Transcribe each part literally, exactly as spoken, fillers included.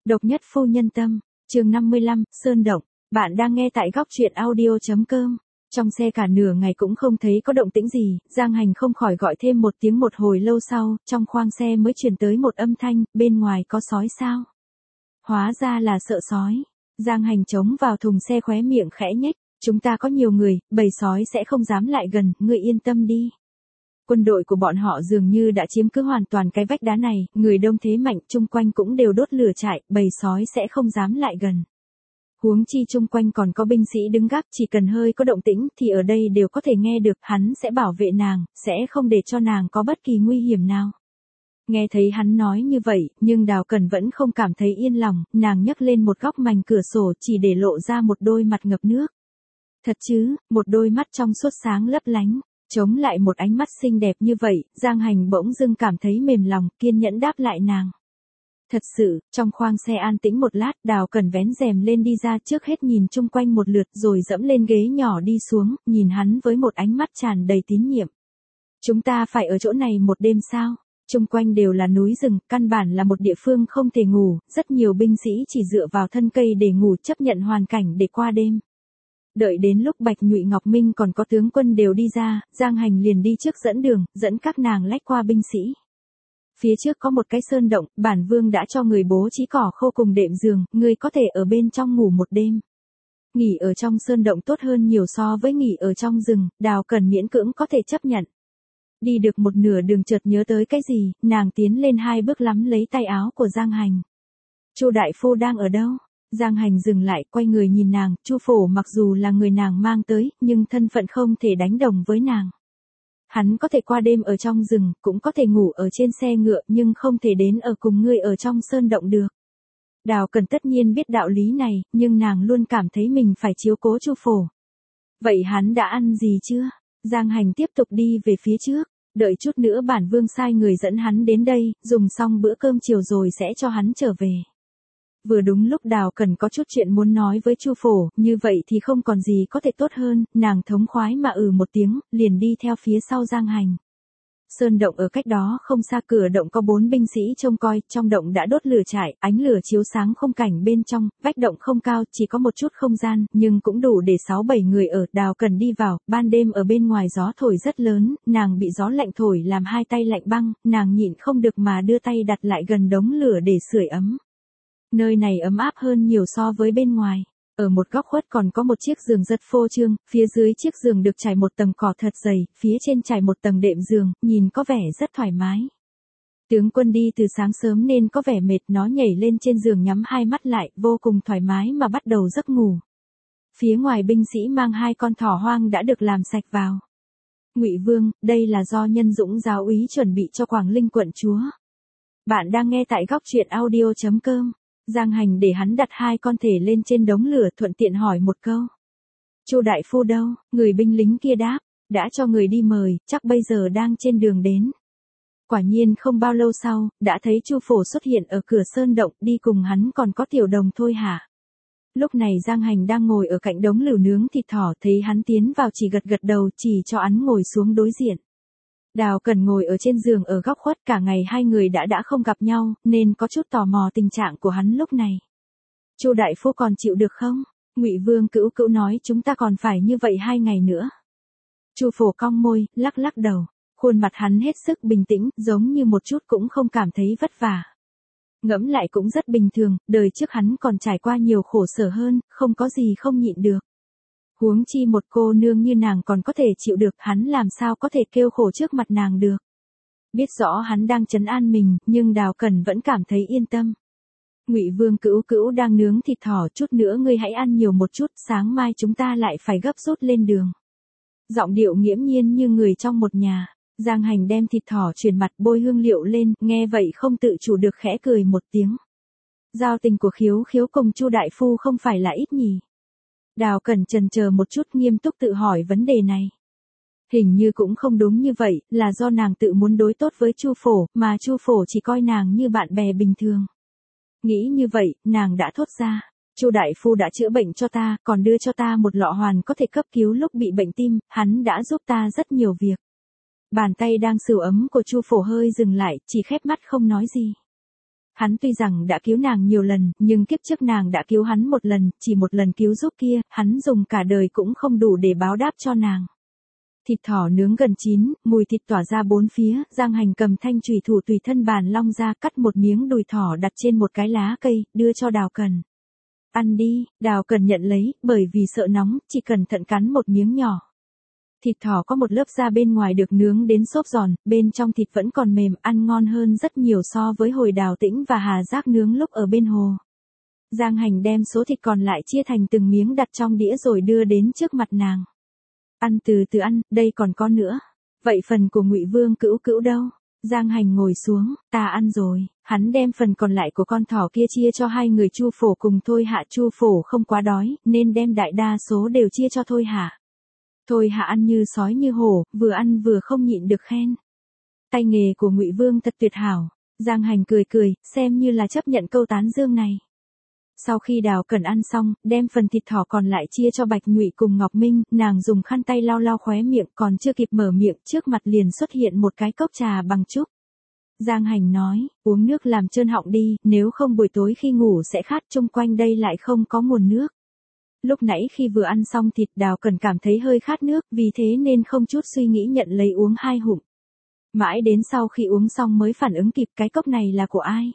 Độc nhất phu nhân tâm, chương năm mươi lăm, Sơn Động. Bạn đang nghe tại góc truyện audio.com. Trong xe cả nửa ngày cũng không thấy có động tĩnh gì, Giang Hành không khỏi gọi thêm một tiếng. Một hồi lâu sau, trong khoang xe mới truyền tới một âm thanh, bên ngoài có sói sao? Hóa ra là sợ sói. Giang Hành chống vào thùng xe khóe miệng khẽ nhếch, chúng ta có nhiều người, bầy sói sẽ không dám lại gần, ngươi yên tâm đi. Quân đội của bọn họ dường như đã chiếm cứ hoàn toàn cái vách đá này, người đông thế mạnh, chung quanh cũng đều đốt lửa trại, bầy sói sẽ không dám lại gần. Huống chi chung quanh còn có binh sĩ đứng gác, chỉ cần hơi có động tĩnh thì ở đây đều có thể nghe được, hắn sẽ bảo vệ nàng, sẽ không để cho nàng có bất kỳ nguy hiểm nào. Nghe thấy hắn nói như vậy, nhưng Đào Cẩn vẫn không cảm thấy yên lòng, nàng nhấc lên một góc mảnh cửa sổ chỉ để lộ ra một đôi mặt ngập nước. Thật chứ, một đôi mắt trong suốt sáng lấp lánh. Chống lại một ánh mắt xinh đẹp như vậy, Giang Hành bỗng dưng cảm thấy mềm lòng, kiên nhẫn đáp lại nàng. Thật sự, trong khoang xe an tĩnh một lát, Đào Cẩn vén rèm lên đi ra, trước hết nhìn chung quanh một lượt rồi dẫm lên ghế nhỏ đi xuống, nhìn hắn với một ánh mắt tràn đầy tín nhiệm. Chúng ta phải ở chỗ này một đêm sao? Chung quanh đều là núi rừng, căn bản là một địa phương không thể ngủ, rất nhiều binh sĩ chỉ dựa vào thân cây để ngủ, chấp nhận hoàn cảnh để qua đêm. Đợi đến lúc Bạch Nhụy Ngọc Minh còn có tướng quân đều đi ra, Giang Hành liền đi trước dẫn đường, dẫn các nàng lách qua binh sĩ. Phía trước có một cái sơn động, bản vương đã cho người bố trí cỏ khô cùng đệm giường, người có thể ở bên trong ngủ một đêm. Nghỉ ở trong sơn động tốt hơn nhiều so với nghỉ ở trong rừng, Đào Cẩn miễn cưỡng có thể chấp nhận. Đi được một nửa đường chợt nhớ tới cái gì, nàng tiến lên hai bước lắm lấy tay áo của Giang Hành. Chu đại phu đang ở đâu? Giang Hành dừng lại, quay người nhìn nàng, Chu Phổ mặc dù là người nàng mang tới, nhưng thân phận không thể đánh đồng với nàng. Hắn có thể qua đêm ở trong rừng, cũng có thể ngủ ở trên xe ngựa, nhưng không thể đến ở cùng ngươi ở trong sơn động được. Đào Cẩn tất nhiên biết đạo lý này, nhưng nàng luôn cảm thấy mình phải chiếu cố Chu Phổ. Vậy hắn đã ăn gì chưa? Giang Hành tiếp tục đi về phía trước, đợi chút nữa bản vương sai người dẫn hắn đến đây, dùng xong bữa cơm chiều rồi sẽ cho hắn trở về. Vừa đúng lúc Đào Cẩn có chút chuyện muốn nói với Chu Phổ, như vậy thì không còn gì có thể tốt hơn, nàng thống khoái mà ừ một tiếng, liền đi theo phía sau Giang Hành. Sơn động ở cách đó không xa, cửa động có bốn binh sĩ trông coi, trong động đã đốt lửa trại, ánh lửa chiếu sáng khung cảnh bên trong, vách động không cao, chỉ có một chút không gian, nhưng cũng đủ để sáu bảy người ở. Đào Cẩn đi vào, ban đêm ở bên ngoài gió thổi rất lớn, nàng bị gió lạnh thổi làm hai tay lạnh băng, nàng nhịn không được mà đưa tay đặt lại gần đống lửa để sưởi ấm. Nơi này ấm áp hơn nhiều so với bên ngoài. Ở một góc khuất còn có một chiếc giường rất phô trương, phía dưới chiếc giường được trải một tầng cỏ thật dày, phía trên trải một tầng đệm giường, nhìn có vẻ rất thoải mái. Tướng quân đi từ sáng sớm nên có vẻ mệt, nó nhảy lên trên giường nhắm hai mắt lại, vô cùng thoải mái mà bắt đầu giấc ngủ. Phía ngoài binh sĩ mang hai con thỏ hoang đã được làm sạch vào. Ngụy Vương, đây là do Nhân Dũng giáo úy chuẩn bị cho Quảng Linh quận chúa. Bạn đang nghe tại góc truyện audio.com. Giang Hành để hắn đặt hai con thể lên trên đống lửa, thuận tiện hỏi một câu. Chu đại phu đâu? Người binh lính kia đáp, đã cho người đi mời, chắc bây giờ đang trên đường đến. Quả nhiên không bao lâu sau, đã thấy Chu Phổ xuất hiện ở cửa sơn động, đi cùng hắn còn có Tiểu Đồng Thôi hả? Lúc này Giang Hành đang ngồi ở cạnh đống lửa nướng thịt thỏ, thấy hắn tiến vào chỉ gật gật đầu, chỉ cho hắn ngồi xuống đối diện. Đào Cẩn ngồi ở trên giường ở góc khuất, cả ngày hai người đã đã không gặp nhau, nên có chút tò mò tình trạng của hắn lúc này. Chu đại phu còn chịu được không? Ngụy Vương Cữu Cữu nói chúng ta còn phải như vậy hai ngày nữa. Chu Phổ cong môi, lắc lắc đầu, khuôn mặt hắn hết sức bình tĩnh, giống như một chút cũng không cảm thấy vất vả. Ngẫm lại cũng rất bình thường, đời trước hắn còn trải qua nhiều khổ sở hơn, không có gì không nhịn được. Huống chi một cô nương như nàng còn có thể chịu được, hắn làm sao có thể kêu khổ trước mặt nàng được. Biết rõ hắn đang trấn an mình, nhưng Đào Cẩn vẫn cảm thấy yên tâm. Ngụy Vương Cữu Cữu đang nướng thịt thỏ, chút nữa ngươi hãy ăn nhiều một chút, sáng mai chúng ta lại phải gấp rút lên đường. Giọng điệu nghiễm nhiên như người trong một nhà. Giang Hành đem thịt thỏ chuyển mặt, bôi hương liệu lên, nghe vậy không tự chủ được khẽ cười một tiếng. Giao tình của Khiếu Khiếu cùng Chu đại phu không phải là ít nhỉ? Đào Cẩn chần chờ một chút, nghiêm túc tự hỏi vấn đề này. Hình như cũng không đúng như vậy, là do nàng tự muốn đối tốt với Chu Phổ, mà Chu Phổ chỉ coi nàng như bạn bè bình thường. Nghĩ như vậy, nàng đã thốt ra, Chu đại phu đã chữa bệnh cho ta, còn đưa cho ta một lọ hoàn có thể cấp cứu lúc bị bệnh tim, hắn đã giúp ta rất nhiều việc. Bàn tay đang sưởi ấm của Chu Phổ hơi dừng lại, chỉ khép mắt không nói gì. Hắn tuy rằng đã cứu nàng nhiều lần, nhưng kiếp trước nàng đã cứu hắn một lần, chỉ một lần cứu giúp kia, hắn dùng cả đời cũng không đủ để báo đáp cho nàng. Thịt thỏ nướng gần chín, mùi thịt tỏa ra bốn phía, Giang Hành cầm thanh chùy thủ tùy thân bàn long ra, cắt một miếng đùi thỏ đặt trên một cái lá cây, đưa cho Đào Cần. Ăn đi, Đào Cần nhận lấy, bởi vì sợ nóng, chỉ cẩn thận cắn một miếng nhỏ. Thịt thỏ có một lớp da bên ngoài được nướng đến xốp giòn, bên trong thịt vẫn còn mềm, ăn ngon hơn rất nhiều so với hồi Đào Tĩnh và Hà Giác nướng lúc ở bên hồ. Giang Hành đem số thịt còn lại chia thành từng miếng đặt trong đĩa rồi đưa đến trước mặt nàng. Ăn từ từ ăn, đây còn có nữa. Vậy phần của Ngụy Vương Cữu Cữu đâu? Giang Hành ngồi xuống, ta ăn rồi. Hắn đem phần còn lại của con thỏ kia chia cho hai người Chu Phổ cùng Thôi Hạ. Chu Phổ không quá đói, nên đem đại đa số đều chia cho Thôi Hạ. Thôi Hạ ăn như sói như hổ, vừa ăn vừa không nhịn được khen. Tay nghề của Ngụy Vương thật tuyệt hảo. Giang Hành cười cười, xem như là chấp nhận câu tán dương này. Sau khi Đào Cẩn ăn xong, đem phần thịt thỏ còn lại chia cho Bạch Nhụy cùng Ngọc Minh, nàng dùng khăn tay lau lau khóe miệng, còn chưa kịp mở miệng, trước mặt liền xuất hiện một cái cốc trà bằng trúc. Giang Hành nói, uống nước làm trơn họng đi, nếu không buổi tối khi ngủ sẽ khát, chung quanh đây lại không có nguồn nước. Lúc nãy khi vừa ăn xong thịt, Đào Cẩn cảm thấy hơi khát nước, vì thế nên không chút suy nghĩ nhận lấy uống hai hụm. Mãi đến sau khi uống xong mới phản ứng kịp, cái cốc này là của ai?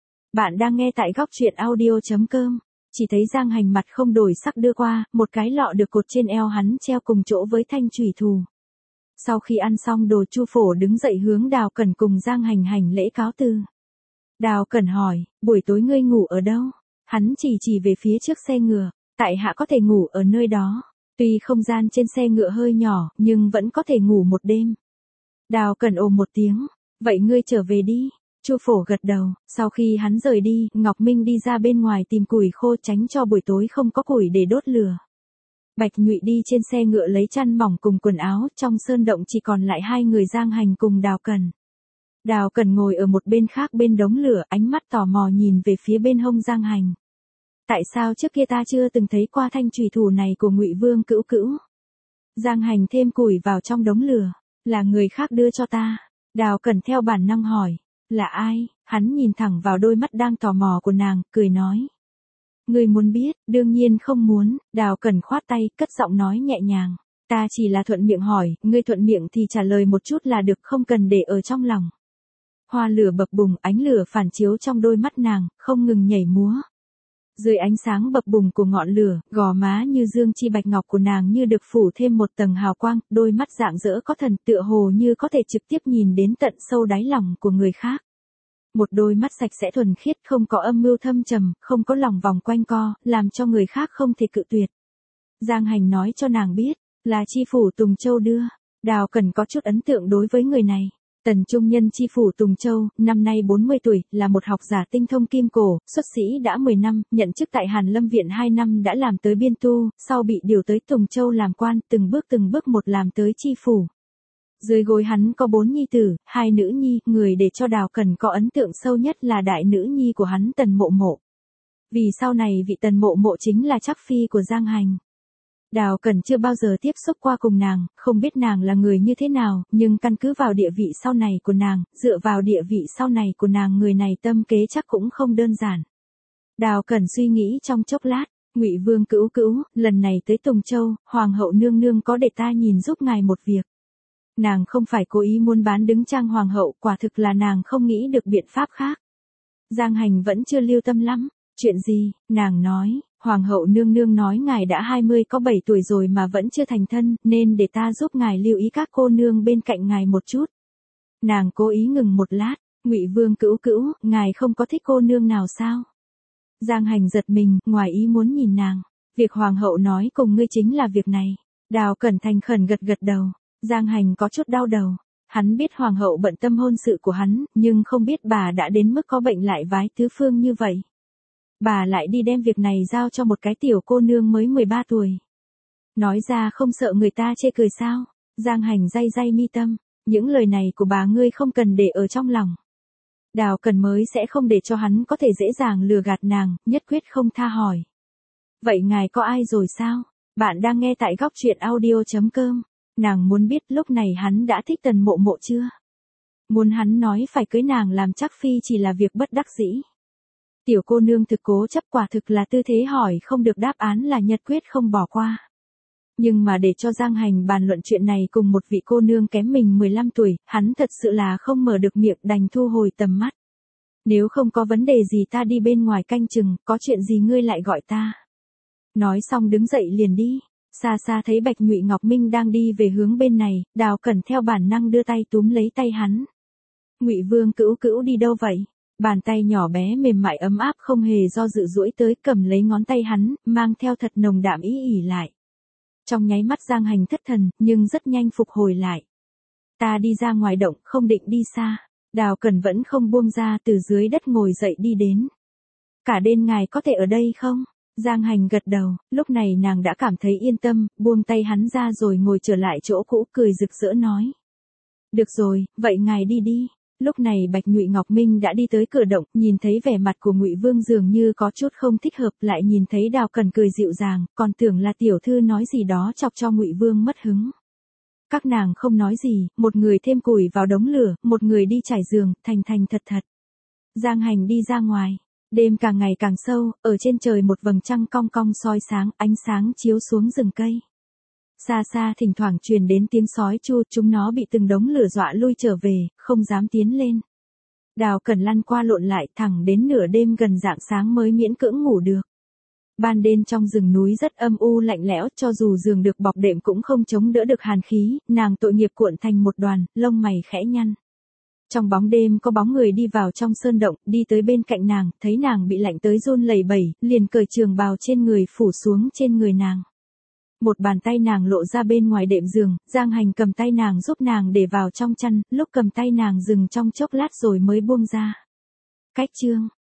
Bạn đang nghe tại góc truyện audio.com. Chỉ thấy Giang Hành mặt không đổi sắc đưa qua, một cái lọ được cột trên eo hắn treo cùng chỗ với thanh chùy thủ. Sau khi ăn xong đồ, Chu Phổ đứng dậy hướng Đào Cẩn cùng Giang Hành hành lễ cáo từ. Đào Cẩn hỏi, buổi tối ngươi ngủ ở đâu? Hắn chỉ chỉ về phía trước xe ngựa, tại hạ có thể ngủ ở nơi đó. Tuy không gian trên xe ngựa hơi nhỏ, nhưng vẫn có thể ngủ một đêm. Đào Cẩn ồ một tiếng, vậy ngươi trở về đi. Chu Phổ gật đầu, sau khi hắn rời đi, Ngọc Minh đi ra bên ngoài tìm củi khô tránh cho buổi tối không có củi để đốt lửa. Bạch Nhụy đi trên xe ngựa lấy chăn mỏng cùng quần áo, trong sơn động chỉ còn lại hai người Giang Hành cùng Đào Cẩn. Đào Cẩn ngồi ở một bên khác bên đống lửa, ánh mắt tò mò nhìn về phía bên hông Giang Hành. Tại sao trước kia ta chưa từng thấy qua thanh chùy thủ này của Ngụy Vương Cữu Cữu? Giang Hành thêm củi vào trong đống lửa, là người khác đưa cho ta. Đào Cẩn theo bản năng hỏi. Là ai? Hắn nhìn thẳng vào đôi mắt đang tò mò của nàng, cười nói. Ngươi muốn biết, đương nhiên không muốn. Đào Cẩn khoát tay, cất giọng nói nhẹ nhàng. Ta chỉ là thuận miệng hỏi, ngươi thuận miệng thì trả lời một chút là được, không cần để ở trong lòng. Hoa lửa bập bùng, ánh lửa phản chiếu trong đôi mắt nàng, không ngừng nhảy múa. Dưới ánh sáng bập bùng của ngọn lửa, gò má như dương chi bạch ngọc của nàng như được phủ thêm một tầng hào quang, đôi mắt rạng rỡ có thần, tựa hồ như có thể trực tiếp nhìn đến tận sâu đáy lòng của người khác. Một đôi mắt sạch sẽ thuần khiết, không có âm mưu thâm trầm, không có lòng vòng quanh co, làm cho người khác không thể cự tuyệt. Giang Hành nói cho nàng biết, là chi phủ Tùng Châu đưa. Đào Cẩn có chút ấn tượng đối với người này. Tần Trung Nhân chi phủ Tùng Châu, năm nay bốn mươi tuổi, là một học giả tinh thông kim cổ, xuất sĩ đã mười năm, nhận chức tại Hàn Lâm Viện hai năm đã làm tới biên tu, sau bị điều tới Tùng Châu làm quan, từng bước từng bước một làm tới chi phủ. Dưới gối hắn có bốn nhi tử, hai nữ nhi, người để cho Đào Cẩn có ấn tượng sâu nhất là đại nữ nhi của hắn Tần Mộ Mộ. Vì sau này vị Tần Mộ Mộ chính là trắc phi của Giang Hành. Đào Cẩn chưa bao giờ tiếp xúc qua cùng nàng, không biết nàng là người như thế nào, nhưng căn cứ vào địa vị sau này của nàng, dựa vào địa vị sau này của nàng, người này tâm kế chắc cũng không đơn giản. Đào Cẩn suy nghĩ trong chốc lát, Ngụy Vương Cữu Cữu, lần này tới Tùng Châu, Hoàng hậu nương nương có để ta nhìn giúp ngài một việc. Nàng không phải cố ý muốn bán đứng trang Hoàng hậu, quả thực là nàng không nghĩ được biện pháp khác. Giang Hành vẫn chưa lưu tâm lắm. Chuyện gì? Nàng nói, Hoàng hậu nương nương nói ngài đã hai mươi có bảy tuổi rồi mà vẫn chưa thành thân, nên để ta giúp ngài lưu ý các cô nương bên cạnh ngài một chút. Nàng cố ý ngừng một lát, Ngụy Vương Cữu Cữu, ngài không có thích cô nương nào sao? Giang Hành giật mình, ngoài ý muốn nhìn nàng. Việc Hoàng hậu nói cùng ngươi chính là việc này. Đào Cẩn thành khẩn gật gật đầu. Giang Hành có chút đau đầu. Hắn biết Hoàng hậu bận tâm hôn sự của hắn, nhưng không biết bà đã đến mức có bệnh lại vái tứ phương như vậy. Bà lại đi đem việc này giao cho một cái tiểu cô nương mới mười ba tuổi. Nói ra không sợ người ta chê cười sao? Giang Hành day day mi tâm. Những lời này của bà ngươi không cần để ở trong lòng. Đào Cẩn mới sẽ không để cho hắn có thể dễ dàng lừa gạt nàng, nhất quyết không tha hỏi. Vậy ngài có ai rồi sao? Bạn đang nghe tại góc truyện audio.com. Nàng muốn biết lúc này hắn đã thích Tần Mộ Mộ chưa? Muốn hắn nói phải cưới nàng làm chắc phi chỉ là việc bất đắc dĩ. Tiểu cô nương thực cố chấp, quả thực là tư thế hỏi không được đáp án là nhất quyết không bỏ qua. Nhưng mà để cho Giang Hành bàn luận chuyện này cùng một vị cô nương kém mình mười lăm tuổi, hắn thật sự là không mở được miệng, đành thu hồi tầm mắt. Nếu không có vấn đề gì ta đi bên ngoài canh chừng, có chuyện gì ngươi lại gọi ta. Nói xong đứng dậy liền đi. Xa xa thấy Bạch Nhụy Ngọc Minh đang đi về hướng bên này, Đào Cẩn theo bản năng đưa tay túm lấy tay hắn. Ngụy Vương Cữu Cữu đi đâu vậy? Bàn tay nhỏ bé mềm mại ấm áp không hề do dự duỗi tới cầm lấy ngón tay hắn, mang theo thật nồng đạm ý ỉ lại. Trong nháy mắt Giang Hành thất thần, nhưng rất nhanh phục hồi lại. Ta đi ra ngoài động, không định đi xa. Đào Cẩn vẫn không buông ra, từ dưới đất ngồi dậy đi đến. Cả đêm ngài có thể ở đây không? Giang Hành gật đầu, lúc này nàng đã cảm thấy yên tâm, buông tay hắn ra rồi ngồi trở lại chỗ cũ, cười rực rỡ nói. Được rồi, vậy ngài đi đi. Lúc này Bạch Nhụy Ngọc Minh đã đi tới cửa động, nhìn thấy vẻ mặt của Ngụy Vương dường như có chút không thích hợp, lại nhìn thấy Đào Cẩn cười dịu dàng, còn tưởng là tiểu thư nói gì đó chọc cho Ngụy Vương mất hứng. Các nàng không nói gì, một người thêm củi vào đống lửa, một người đi trải giường, thành thành thật thật. Giang Hành đi ra ngoài. Đêm càng ngày càng sâu, ở trên trời một vầng trăng cong cong soi sáng, ánh sáng chiếu xuống rừng cây. Xa xa thỉnh thoảng truyền đến tiếng sói chu, chúng nó bị từng đống lửa dọa lui trở về, không dám tiến lên. Đào Cẩn lăn qua lộn lại thẳng đến nửa đêm gần rạng sáng mới miễn cưỡng ngủ được. Ban đêm trong rừng núi rất âm u lạnh lẽo, cho dù giường được bọc đệm cũng không chống đỡ được hàn khí, nàng tội nghiệp cuộn thành một đoàn, lông mày khẽ nhăn. Trong bóng đêm có bóng người đi vào trong sơn động, đi tới bên cạnh nàng, thấy nàng bị lạnh tới run lẩy bẩy, liền cởi trường bào trên người phủ xuống trên người nàng. Một bàn tay nàng lộ ra bên ngoài đệm giường, Giang Hành cầm tay nàng giúp nàng để vào trong chăn, lúc cầm tay nàng dừng trong chốc lát rồi mới buông ra. Cách chương